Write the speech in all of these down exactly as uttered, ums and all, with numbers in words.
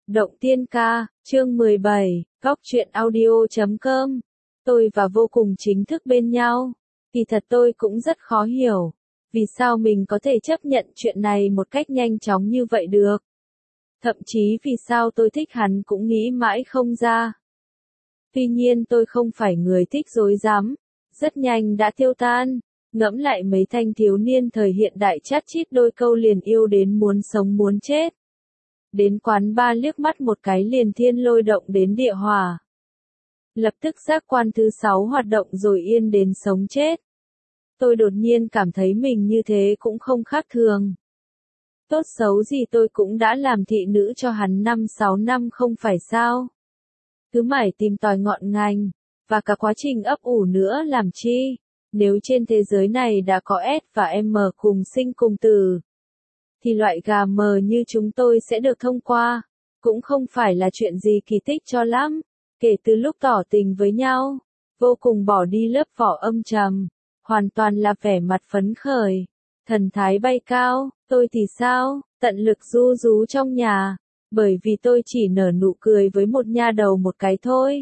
Động Tiên Ca, chương mười bảy, góc truyện audio chấm com. Tôi và Vô Cùng chính thức bên nhau. Kỳ thật tôi cũng rất khó hiểu. Vì sao mình có thể chấp nhận chuyện này một cách nhanh chóng như vậy được? Thậm chí vì sao tôi thích hắn cũng nghĩ mãi không ra. Tuy nhiên tôi không phải người thích rối rắm. Rất nhanh đã tiêu tan. Ngẫm lại mấy thanh thiếu niên thời hiện đại chát chít đôi câu liền yêu đến muốn sống muốn chết. Đến quán ba liếc mắt một cái liền thiên lôi động đến địa hỏa. Lập tức giác quan thứ sáu hoạt động rồi yên đến sống chết. Tôi đột nhiên cảm thấy mình như thế cũng không khác thường. Tốt xấu gì tôi cũng đã làm thị nữ cho hắn năm sáu năm không phải sao. Cứ mãi tìm tòi ngọn ngành, và cả quá trình ấp ủ nữa làm chi. Nếu trên thế giới này đã có S và M cùng sinh cùng tử, thì loại gà mờ như chúng tôi sẽ được thông qua. Cũng không phải là chuyện gì kỳ tích cho lắm. Kể từ lúc tỏ tình với nhau, Vô Cùng bỏ đi lớp vỏ âm trầm, hoàn toàn là vẻ mặt phấn khởi, thần thái bay cao. Tôi thì sao, tận lực ru rú trong nhà, bởi vì tôi chỉ nở nụ cười với một nha đầu một cái thôi,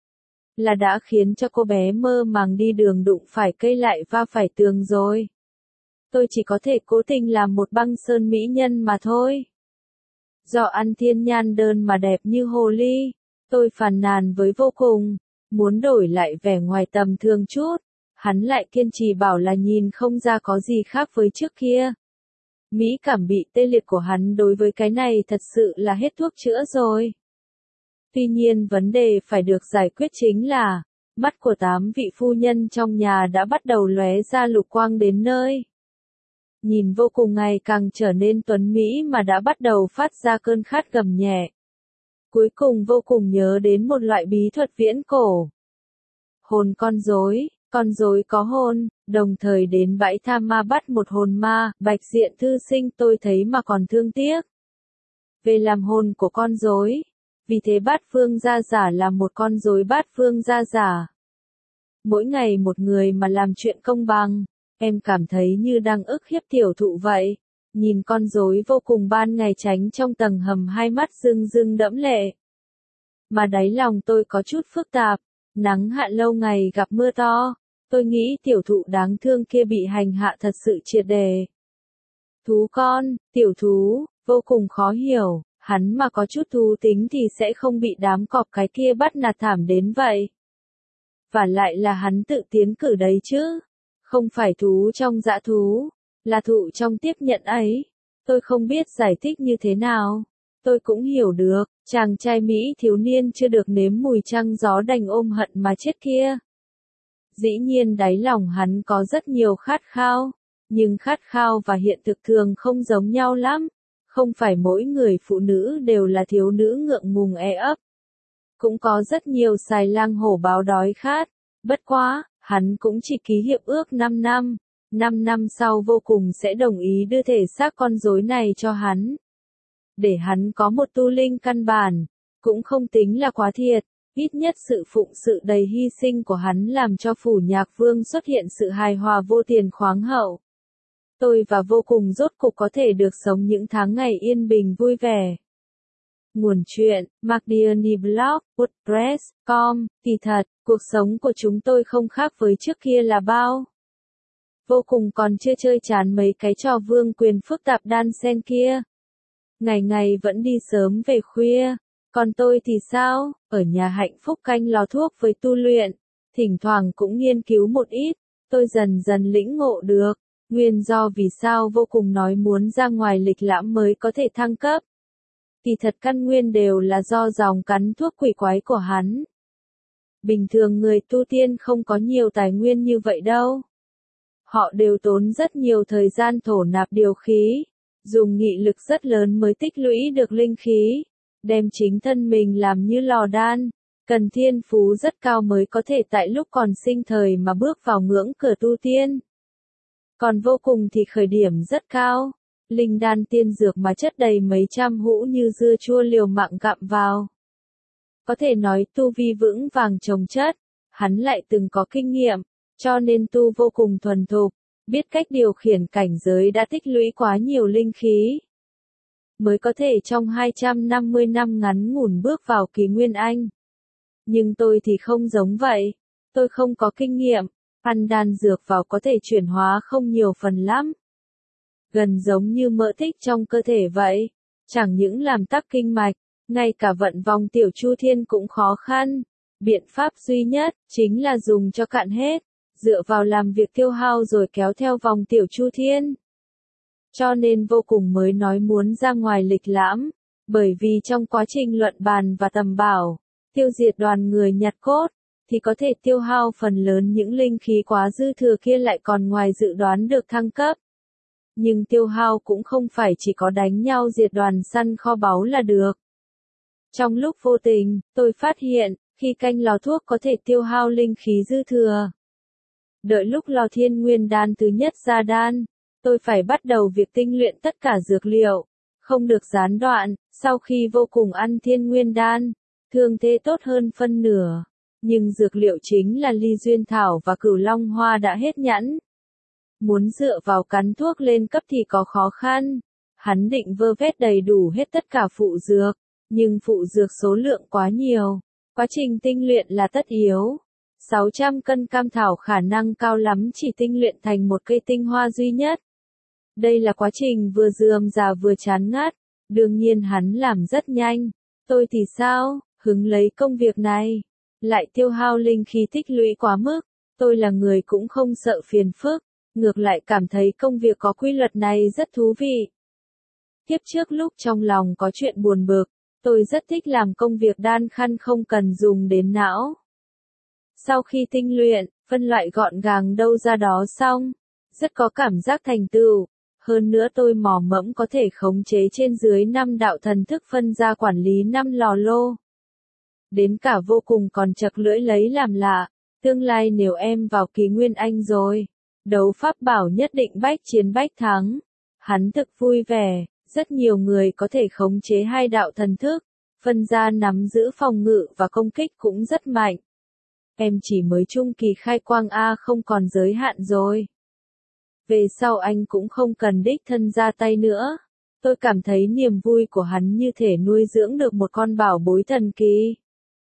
là đã khiến cho cô bé mơ màng đi đường đụng phải cây lại va phải tường rồi. Tôi chỉ có thể cố tình làm một băng sơn mỹ nhân mà thôi. Do ăn thiên nhan đơn mà đẹp như hồ ly, tôi phàn nàn với Vô Cùng, muốn đổi lại vẻ ngoài tầm thường chút. Hắn lại kiên trì bảo là nhìn không ra có gì khác với trước kia. Mỹ cảm bị tê liệt của hắn đối với cái này thật sự là hết thuốc chữa rồi. Tuy nhiên vấn đề phải được giải quyết chính là, mắt của tám vị phu nhân trong nhà đã bắt đầu lóe ra lục quang đến nơi. Nhìn Vô Cùng ngày càng trở nên tuấn mỹ mà đã bắt đầu phát ra cơn khát gầm nhẹ. Cuối cùng Vô Cùng nhớ đến một loại bí thuật viễn cổ. Hồn con rối, con rối có hồn, đồng thời đến bãi tha ma bắt một hồn ma. Bạch Diện thư sinh tôi thấy mà còn thương tiếc. Về làm hồn của con rối, vì thế Bát Phương Gia Giả là một con rối Bát Phương Gia Giả. Mỗi ngày một người mà làm chuyện công bằng. Em cảm thấy như đang ức hiếp tiểu thụ vậy. Nhìn con rối Vô Cùng ban ngày tránh trong tầng hầm, hai mắt rưng rưng đẫm lệ. Mà đáy lòng tôi có chút phức tạp. Nắng hạn lâu ngày gặp mưa to. Tôi nghĩ tiểu thụ đáng thương kia bị hành hạ thật sự triệt đề. Thú con, tiểu thú, Vô Cùng khó hiểu. Hắn mà có chút thú tính thì sẽ không bị đám cọp cái kia bắt nạt thảm đến vậy. Và lại là hắn tự tiến cử đấy chứ. Không phải thú trong dã thú, là thụ trong tiếp nhận ấy. Tôi không biết giải thích như thế nào. Tôi cũng hiểu được, chàng trai Mỹ thiếu niên chưa được nếm mùi trăng gió đành ôm hận mà chết kia. Dĩ nhiên đáy lòng hắn có rất nhiều khát khao, nhưng khát khao và hiện thực thường không giống nhau lắm. Không phải mỗi người phụ nữ đều là thiếu nữ ngượng ngùng e ấp. Cũng có rất nhiều xài lang hổ báo đói khát. Bất quá, hắn cũng chỉ ký hiệp ước năm năm. năm năm sau Vô Cùng sẽ đồng ý đưa thể xác con rối này cho hắn. Để hắn có một tu linh căn bản, cũng không tính là quá thiệt. Ít nhất sự phụng sự đầy hy sinh của hắn làm cho phủ nhạc vương xuất hiện sự hài hòa vô tiền khoáng hậu. Tôi và Vô Cùng rốt cục có thể được sống những tháng ngày yên bình vui vẻ. Nguồn chuyện, MacDiony Blog, WordPress, com. Kỳ thật, cuộc sống của chúng tôi không khác với trước kia là bao. Vô Cùng còn chưa chơi chán mấy cái trò vương quyền phức tạp đan xen kia. Ngày ngày vẫn đi sớm về khuya. Còn tôi thì sao? Ở nhà hạnh phúc canh lò thuốc với tu luyện. Thỉnh thoảng cũng nghiên cứu một ít. Tôi dần dần lĩnh ngộ được. Nguyên do vì sao Vô Cùng nói muốn ra ngoài lịch lãm mới có thể thăng cấp. Kỳ thật căn nguyên đều là do dòng cắn thuốc quỷ quái của hắn. Bình thường người tu tiên không có nhiều tài nguyên như vậy đâu. Họ đều tốn rất nhiều thời gian thổ nạp điều khí, dùng nghị lực rất lớn mới tích lũy được linh khí, đem chính thân mình làm như lò đan, cần thiên phú rất cao mới có thể tại lúc còn sinh thời mà bước vào ngưỡng cửa tu tiên. Còn Vô Cùng thì khởi điểm rất cao. Linh đan tiên dược mà chất đầy mấy trăm hũ như dưa chua liều mạng gặm vào. Có thể nói tu vi vững vàng chồng chất, hắn lại từng có kinh nghiệm, cho nên tu vô cùng thuần thục, biết cách điều khiển cảnh giới đã tích lũy quá nhiều linh khí. mới có thể trong hai trăm năm mươi năm ngắn ngủn bước vào kỷ nguyên Anh. Nhưng tôi thì không giống vậy. Tôi không có kinh nghiệm, ăn đan dược vào có thể chuyển hóa không nhiều phần lắm. Gần giống như mỡ tích trong cơ thể vậy, chẳng những làm tắc kinh mạch, ngay cả vận vòng tiểu chu thiên cũng khó khăn. Biện pháp duy nhất, chính là dùng cho cạn hết, dựa vào làm việc tiêu hao rồi kéo theo vòng tiểu chu thiên. Cho nên vô cùng mới nói muốn ra ngoài lịch lãm, bởi vì trong quá trình luận bàn và tầm bảo, tiêu diệt đoàn người nhặt cốt, thì có thể tiêu hao phần lớn những linh khí quá dư thừa kia lại còn ngoài dự đoán được thăng cấp. Nhưng tiêu hao cũng không phải chỉ có đánh nhau diệt đoàn săn kho báu là được. Trong lúc vô tình, tôi phát hiện, khi canh lò thuốc có thể tiêu hao linh khí dư thừa. Đợi lúc lò thiên nguyên đan thứ nhất ra đan, tôi phải bắt đầu việc tinh luyện tất cả dược liệu, không được gián đoạn. Sau khi vô cùng ăn thiên nguyên đan, thương thế tốt hơn phân nửa, nhưng dược liệu chính là ly duyên thảo và cửu long hoa đã hết nhẵn. Muốn dựa vào cắn thuốc lên cấp thì có khó khăn. Hắn định vơ vét đầy đủ hết tất cả phụ dược, nhưng phụ dược số lượng quá nhiều, quá trình tinh luyện là tất yếu. sáu trăm cân cam thảo khả năng cao lắm chỉ tinh luyện thành một cây tinh hoa duy nhất. Đây là quá trình vừa rườm rà vừa chán ngắt, đương nhiên hắn làm rất nhanh. Tôi thì sao, hứng lấy công việc này, lại tiêu hao linh khí tích lũy quá mức. Tôi là người cũng không sợ phiền phức, ngược lại cảm thấy công việc có quy luật này rất thú vị. Tiếp trước lúc trong lòng có chuyện buồn bực, tôi rất thích làm công việc đan khăn không cần dùng đến não. Sau khi tinh luyện, phân loại gọn gàng đâu ra đó xong, rất có cảm giác thành tựu. Hơn nữa tôi mò mẫm có thể khống chế trên dưới năm đạo thần thức phân ra quản lý năm lò lô. Đến cả vô cùng còn chật lưỡi lấy làm lạ, tương lai nếu em vào kỷ nguyên Anh rồi, đấu pháp bảo nhất định bách chiến bách thắng. Hắn thực vui vẻ, rất nhiều người có thể khống chế hai đạo thần thức, phân ra nắm giữ phòng ngự và công kích cũng rất mạnh. Em chỉ mới trung kỳ khai quang A không còn giới hạn rồi. Về sau anh cũng không cần đích thân ra tay nữa. Tôi cảm thấy niềm vui của hắn như thể nuôi dưỡng được một con bảo bối thần kỳ.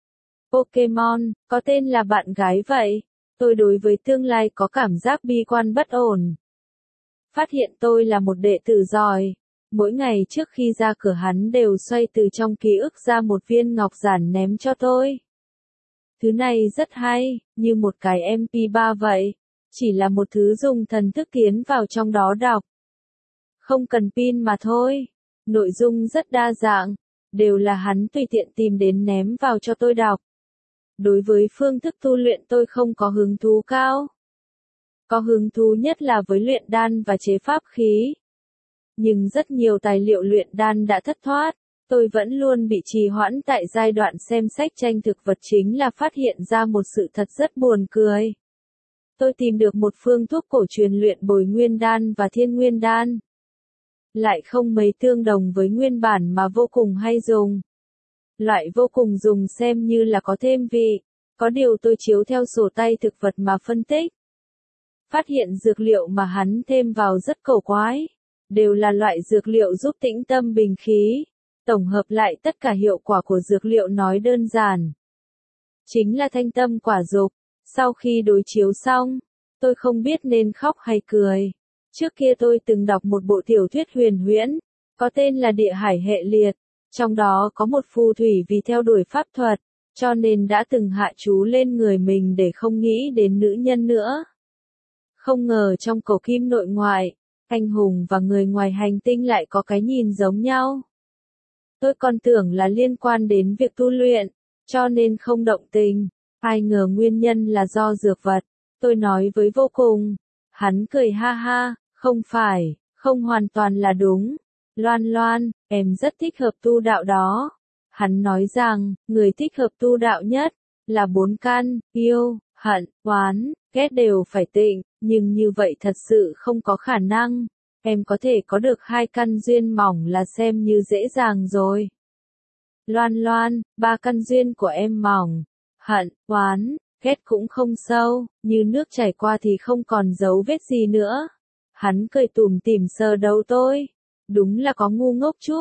Pokemon, có tên là bạn gái vậy. Tôi đối với tương lai có cảm giác bi quan bất ổn. Phát hiện tôi là một đệ tử giỏi. Mỗi ngày trước khi ra cửa hắn đều xoay từ trong ký ức ra một viên ngọc giản ném cho tôi. Thứ này rất hay, như một cái em pê ba vậy. Chỉ là một thứ dùng thần thức tiến vào trong đó đọc. Không cần pin mà thôi. Nội dung rất đa dạng, đều là hắn tùy tiện tìm đến ném vào cho tôi đọc. Đối với phương thức tu luyện tôi không có hứng thú cao. Có hứng thú nhất là với luyện đan và chế pháp khí. Nhưng rất nhiều tài liệu luyện đan đã thất thoát. Tôi vẫn luôn bị trì hoãn tại giai đoạn xem sách tranh thực vật chính là phát hiện ra một sự thật rất buồn cười. Tôi tìm được một phương thuốc cổ truyền luyện bồi nguyên đan và thiên nguyên đan. Lại không mấy tương đồng với nguyên bản mà vô cùng hay dùng. Loại vô cùng dùng xem như là có thêm vị. Có điều tôi chiếu theo sổ tay thực vật mà phân tích. Phát hiện dược liệu mà hắn thêm vào rất cổ quái. Đều là loại dược liệu giúp tĩnh tâm bình khí. Tổng hợp lại tất cả hiệu quả của dược liệu nói đơn giản. Chính là thanh tâm quả dục. Sau khi đối chiếu xong, tôi không biết nên khóc hay cười. Trước kia tôi từng đọc một bộ tiểu thuyết huyền huyễn, có tên là Địa Hải Hệ Liệt. Trong đó có một phù thủy vì theo đuổi pháp thuật, cho nên đã từng hạ chú lên người mình để không nghĩ đến nữ nhân nữa. Không ngờ trong cổ kim nội ngoại, anh hùng và người ngoài hành tinh lại có cái nhìn giống nhau. Tôi còn tưởng là liên quan đến việc tu luyện, cho nên không động tình. Ai ngờ nguyên nhân là do dược vật. Tôi nói với vô cùng. Hắn cười ha ha, không phải, không hoàn toàn là đúng. Loan Loan, em rất thích hợp tu đạo đó. Hắn nói rằng, người thích hợp tu đạo nhất, là bốn căn, yêu, hận, oán, ghét đều phải tịnh, nhưng như vậy thật sự không có khả năng. Em có thể có được hai căn duyên mỏng là xem như dễ dàng rồi. Loan Loan, ba căn duyên của em mỏng. Hận, oán, ghét cũng không sâu, như nước chảy qua thì không còn dấu vết gì nữa. Hắn cười tủm tỉm sờ đầu tôi. Đúng là có ngu ngốc chút,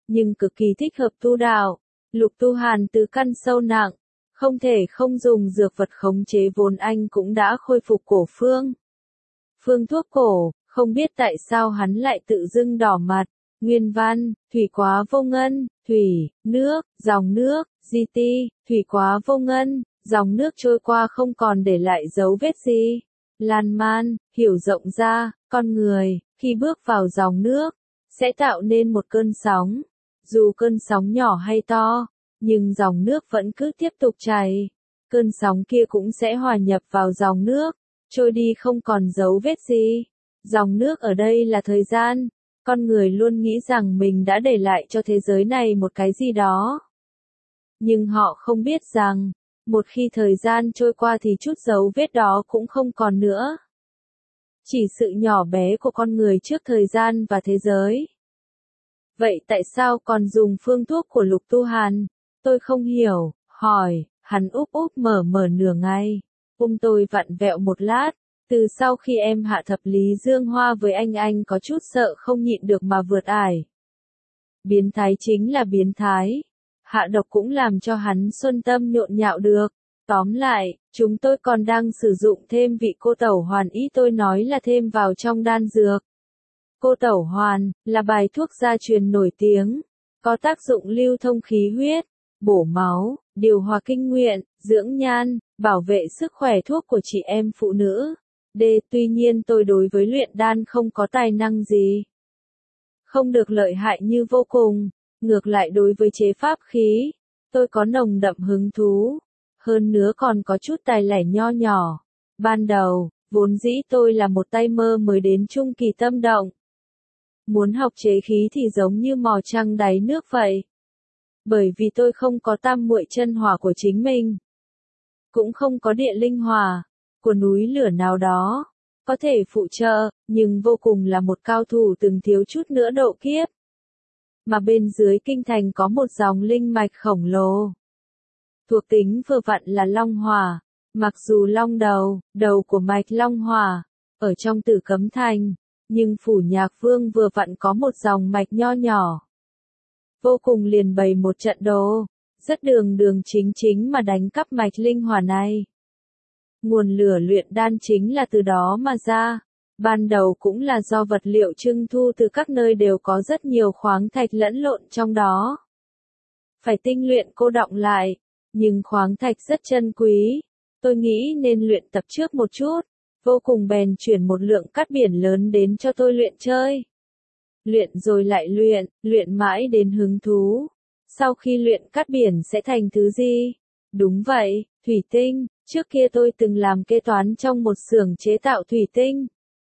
nhưng cực kỳ thích hợp tu đạo. Lục Tu Hàn tứ căn sâu nặng, không thể không dùng dược vật khống chế vốn anh cũng đã khôi phục cổ phương. Phương thuốc cổ, không biết tại sao hắn lại tự dưng đỏ mặt. Nguyên văn, thủy quá vô ngân, thủy, nước, dòng nước, di ti, thủy quá vô ngân, dòng nước trôi qua không còn để lại dấu vết gì. Lan man, hiểu rộng ra, con người, khi bước vào dòng nước, sẽ tạo nên một cơn sóng. Dù cơn sóng nhỏ hay to, nhưng dòng nước vẫn cứ tiếp tục chảy. Cơn sóng kia cũng sẽ hòa nhập vào dòng nước, trôi đi không còn dấu vết gì. Dòng nước ở đây là thời gian. Con người luôn nghĩ rằng mình đã để lại cho thế giới này một cái gì đó. Nhưng họ không biết rằng, một khi thời gian trôi qua thì chút dấu vết đó cũng không còn nữa. Chỉ sự nhỏ bé của con người trước thời gian và thế giới. Vậy tại sao còn dùng phương thuốc của Lục Tu Hàn? Tôi không hiểu, hỏi, hắn úp úp mở mở nửa ngày. Ôm tôi vặn vẹo một lát. Từ sau khi em hạ thập lý dương hoa với anh anh có chút sợ không nhịn được mà vượt ải. Biến thái chính là biến thái. Hạ độc cũng làm cho hắn xuân tâm nhộn nhạo được. Tóm lại, chúng tôi còn đang sử dụng thêm vị cô tẩu hoàn, ý tôi nói là thêm vào trong đan dược. Cô tẩu hoàn, là bài thuốc gia truyền nổi tiếng, có tác dụng lưu thông khí huyết, bổ máu, điều hòa kinh nguyện, dưỡng nhan, bảo vệ sức khỏe thuốc của chị em phụ nữ. D. Tuy nhiên tôi đối với luyện đan không có tài năng gì. Không được lợi hại như Vô Cùng, ngược lại đối với chế pháp khí, tôi có nồng đậm hứng thú. Hơn nữa còn có chút tài lẻ nho nhỏ. Ban đầu, vốn dĩ tôi là một tay mơ mới đến trung kỳ tâm động. Muốn học chế khí thì giống như mò trăng đáy nước vậy. Bởi vì tôi không có tam muội chân hỏa của chính mình. Cũng không có địa linh hỏa của núi lửa nào đó, có thể phụ trợ, nhưng Vô Cùng là một cao thủ từng thiếu chút nữa độ kiếp. Mà bên dưới kinh thành có một dòng linh mạch khổng lồ. Thuộc tính vừa vặn là long hỏa, mặc dù long đầu, đầu của mạch long hỏa, ở trong Tử Cấm Thành, nhưng Phủ Nhạc Vương vừa vặn có một dòng mạch nho nhỏ. Vô Cùng liền bày một trận đồ, rất đường đường chính chính mà đánh cắp mạch linh hỏa này. Nguồn lửa luyện đan chính là từ đó mà ra. Ban đầu cũng là do vật liệu trưng thu từ các nơi đều có rất nhiều khoáng thạch lẫn lộn trong đó. Phải tinh luyện cô đọng lại, nhưng khoáng thạch rất chân quý. Tôi nghĩ nên luyện tập trước một chút. Vô Cùng bèn chuyển một lượng cát biển lớn đến cho tôi luyện chơi. Luyện rồi lại luyện, luyện mãi đến hứng thú. Sau khi luyện cát biển sẽ thành thứ gì? Đúng vậy, thủy tinh. Trước kia tôi từng làm kế toán trong một xưởng chế tạo thủy tinh.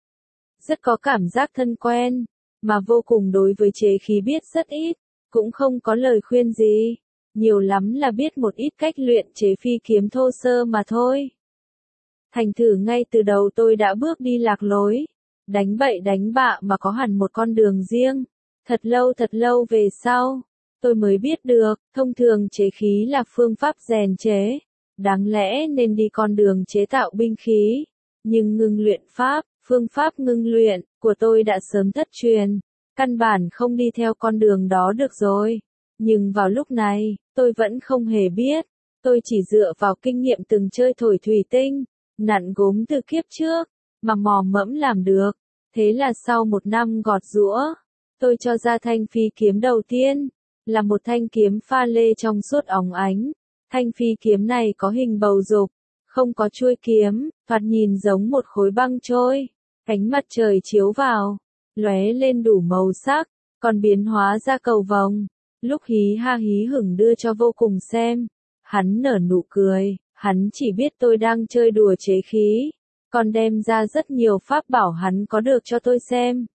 Rất có cảm giác thân quen, mà Vô Cùng đối với chế khí biết rất ít, cũng không có lời khuyên gì. Nhiều lắm là biết một ít cách luyện chế phi kiếm thô sơ mà thôi. Thành thử ngay từ đầu tôi đã bước đi lạc lối, đánh bậy đánh bạ mà có hẳn một con đường riêng. Thật lâu thật lâu về sau, tôi mới biết được, thông thường chế khí là phương pháp rèn chế. Đáng lẽ nên đi con đường chế tạo binh khí, nhưng ngưng luyện pháp, phương pháp ngưng luyện, của tôi đã sớm thất truyền, căn bản không đi theo con đường đó được rồi. Nhưng vào lúc này, tôi vẫn không hề biết, tôi chỉ dựa vào kinh nghiệm từng chơi thổi thủy tinh, nặn gốm từ kiếp trước, mà mò mẫm làm được. Thế là sau một năm gọt giũa, tôi cho ra thanh phi kiếm đầu tiên, là một thanh kiếm pha lê trong suốt óng ánh. Thanh phi kiếm này có hình bầu dục, không có chuôi kiếm, thoạt nhìn giống một khối băng trôi. Ánh mặt trời chiếu vào, lóe lên đủ màu sắc, còn biến hóa ra cầu vồng. Lúc hí ha hí hửng đưa cho Vô Cùng xem, hắn nở nụ cười, hắn chỉ biết tôi đang chơi đùa chế khí, còn đem ra rất nhiều pháp bảo hắn có được cho tôi xem.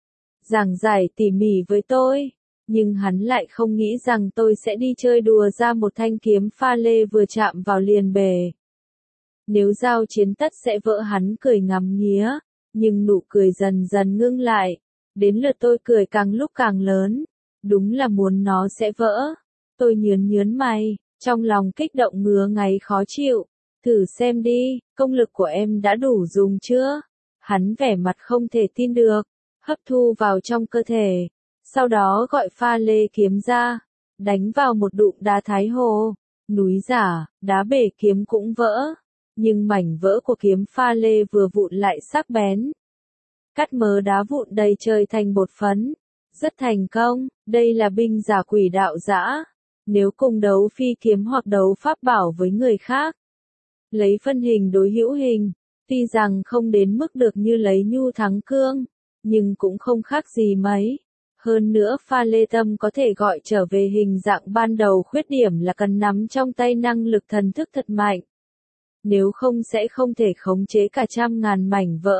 Giảng giải tỉ mỉ với tôi. Nhưng hắn lại không nghĩ rằng tôi sẽ đi chơi đùa ra một thanh kiếm pha lê vừa chạm vào liền bể. Nếu giao chiến tất sẽ vỡ, hắn cười ngắm nghía, nhưng nụ cười dần dần ngưng lại. Đến lượt tôi cười càng lúc càng lớn, đúng là muốn nó sẽ vỡ. Tôi nhớn nhớn mày, trong lòng kích động ngứa ngáy khó chịu. Thử xem đi, công lực của em đã đủ dùng chưa? Hắn vẻ mặt không thể tin được, hấp thu vào trong cơ thể. Sau đó gọi pha lê kiếm ra, đánh vào một đụng đá Thái Hồ. Núi giả, đá bể kiếm cũng vỡ, nhưng mảnh vỡ của kiếm pha lê vừa vụn lại sắc bén. Cắt mớ đá vụn đầy trời thành bột phấn. Rất thành công, đây là binh giả quỷ đạo dã. Nếu cùng đấu phi kiếm hoặc đấu pháp bảo với người khác, lấy phân hình đối hữu hình, tuy rằng không đến mức được như lấy nhu thắng cương, nhưng cũng không khác gì mấy. Hơn nữa pha lê tâm có thể gọi trở về hình dạng ban đầu, khuyết điểm là cần nắm trong tay năng lực thần thức thật mạnh. Nếu không sẽ không thể khống chế cả trăm ngàn mảnh vỡ.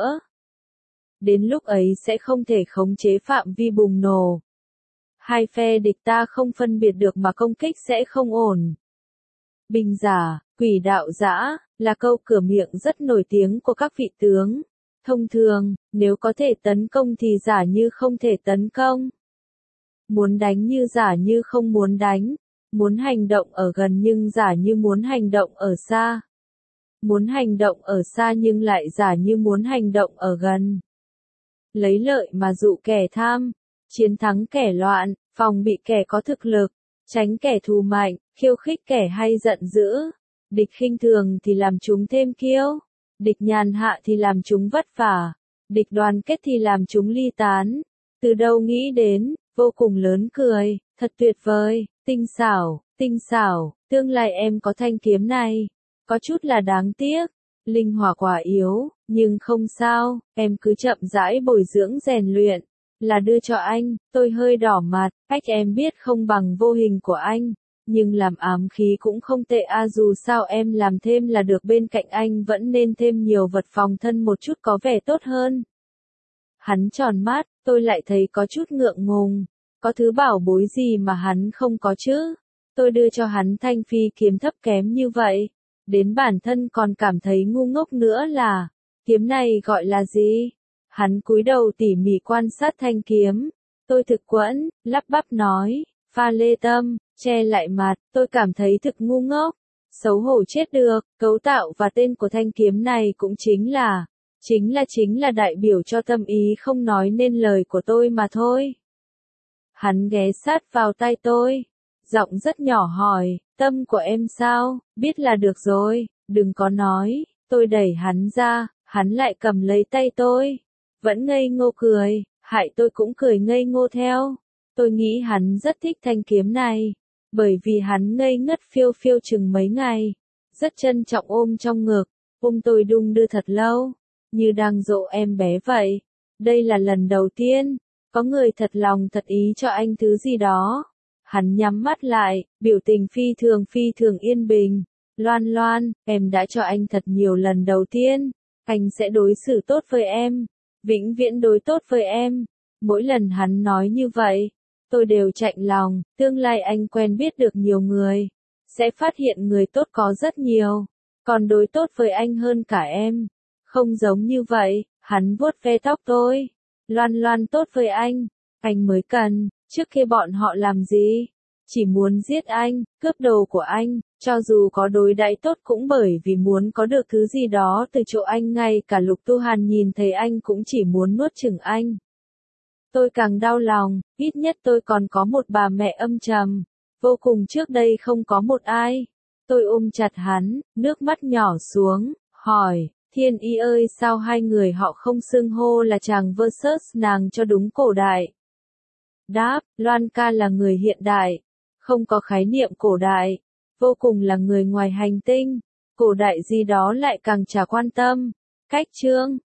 Đến lúc ấy sẽ không thể khống chế phạm vi bùng nổ. Hai phe địch ta không phân biệt được mà công kích sẽ không ổn. Binh giả, quỷ đạo dã, là câu cửa miệng rất nổi tiếng của các vị tướng. Thông thường, nếu có thể tấn công thì giả như không thể tấn công. Muốn đánh như giả như không muốn đánh. Muốn hành động ở gần nhưng giả như muốn hành động ở xa. Muốn hành động ở xa nhưng lại giả như muốn hành động ở gần. Lấy lợi mà dụ kẻ tham, chiến thắng kẻ loạn, phòng bị kẻ có thực lực, tránh kẻ thù mạnh, khiêu khích kẻ hay giận dữ. Địch khinh thường thì làm chúng thêm kiêu, địch nhàn hạ thì làm chúng vất vả, địch đoàn kết thì làm chúng ly tán. Từ đâu nghĩ đến, vô cùng lớn cười, thật tuyệt vời, tinh xảo, tinh xảo, tương lai em có thanh kiếm này, có chút là đáng tiếc. Linh hỏa quả yếu, nhưng không sao, em cứ chậm rãi bồi dưỡng rèn luyện, là đưa cho anh. Tôi hơi đỏ mặt, cách em biết không bằng vô hình của anh, nhưng làm ám khí cũng không tệ a, dù sao em làm thêm là được, bên cạnh anh vẫn nên thêm nhiều vật phòng thân một chút có vẻ tốt hơn. Hắn tròn mắt, tôi lại thấy có chút ngượng ngùng, có thứ bảo bối gì mà hắn không có chứ? Tôi đưa cho hắn thanh phi kiếm thấp kém như vậy. Đến bản thân còn cảm thấy ngu ngốc nữa là, kiếm này gọi là gì? Hắn cúi đầu tỉ mỉ quan sát thanh kiếm. Tôi thực quẫn, lắp bắp nói, pha lê tâm, che lại mặt, tôi cảm thấy thực ngu ngốc. Xấu hổ chết được, cấu tạo và tên của thanh kiếm này cũng chính là, chính là chính là đại biểu cho tâm ý không nói nên lời của tôi mà thôi. Hắn ghé sát vào tay tôi, giọng rất nhỏ hỏi, tâm của em sao, biết là được rồi, đừng có nói. Tôi đẩy hắn ra, hắn lại cầm lấy tay tôi, vẫn ngây ngô cười, hại tôi cũng cười ngây ngô theo. Tôi nghĩ hắn rất thích thanh kiếm này, bởi vì hắn ngây ngất phiêu phiêu chừng mấy ngày, rất trân trọng ôm trong ngực, ôm tôi đung đưa thật lâu, như đang dỗ em bé vậy. Đây là lần đầu tiên, có người thật lòng thật ý cho anh thứ gì đó. Hắn nhắm mắt lại, biểu tình phi thường phi thường yên bình. Loan Loan, em đã cho anh thật nhiều lần đầu tiên. Anh sẽ đối xử tốt với em. Vĩnh viễn đối tốt với em. Mỗi lần hắn nói như vậy, tôi đều chạnh lòng. Tương lai anh quen biết được nhiều người, sẽ phát hiện người tốt có rất nhiều, còn đối tốt với anh hơn cả em. Không giống như vậy, hắn vuốt ve tóc tôi. Loan Loan tốt với anh, anh mới cần. Trước kia bọn họ làm gì? Chỉ muốn giết anh, cướp đồ của anh, cho dù có đối đãi tốt cũng bởi vì muốn có được thứ gì đó từ chỗ anh. Ngay cả Lục Tu Hàn nhìn thấy anh cũng chỉ muốn nuốt chửng anh. Tôi càng đau lòng, ít nhất tôi còn có một bà mẹ âm trầm, vô cùng, trước đây không có một ai. Tôi ôm chặt hắn, nước mắt nhỏ xuống, hỏi, Thiên Y ơi, sao hai người họ không xưng hô là chàng versus nàng cho đúng cổ đại? Đáp, Loan ca là người hiện đại, không có khái niệm cổ đại, vô cùng là người ngoài hành tinh, cổ đại gì đó lại càng chả quan tâm. Cách chương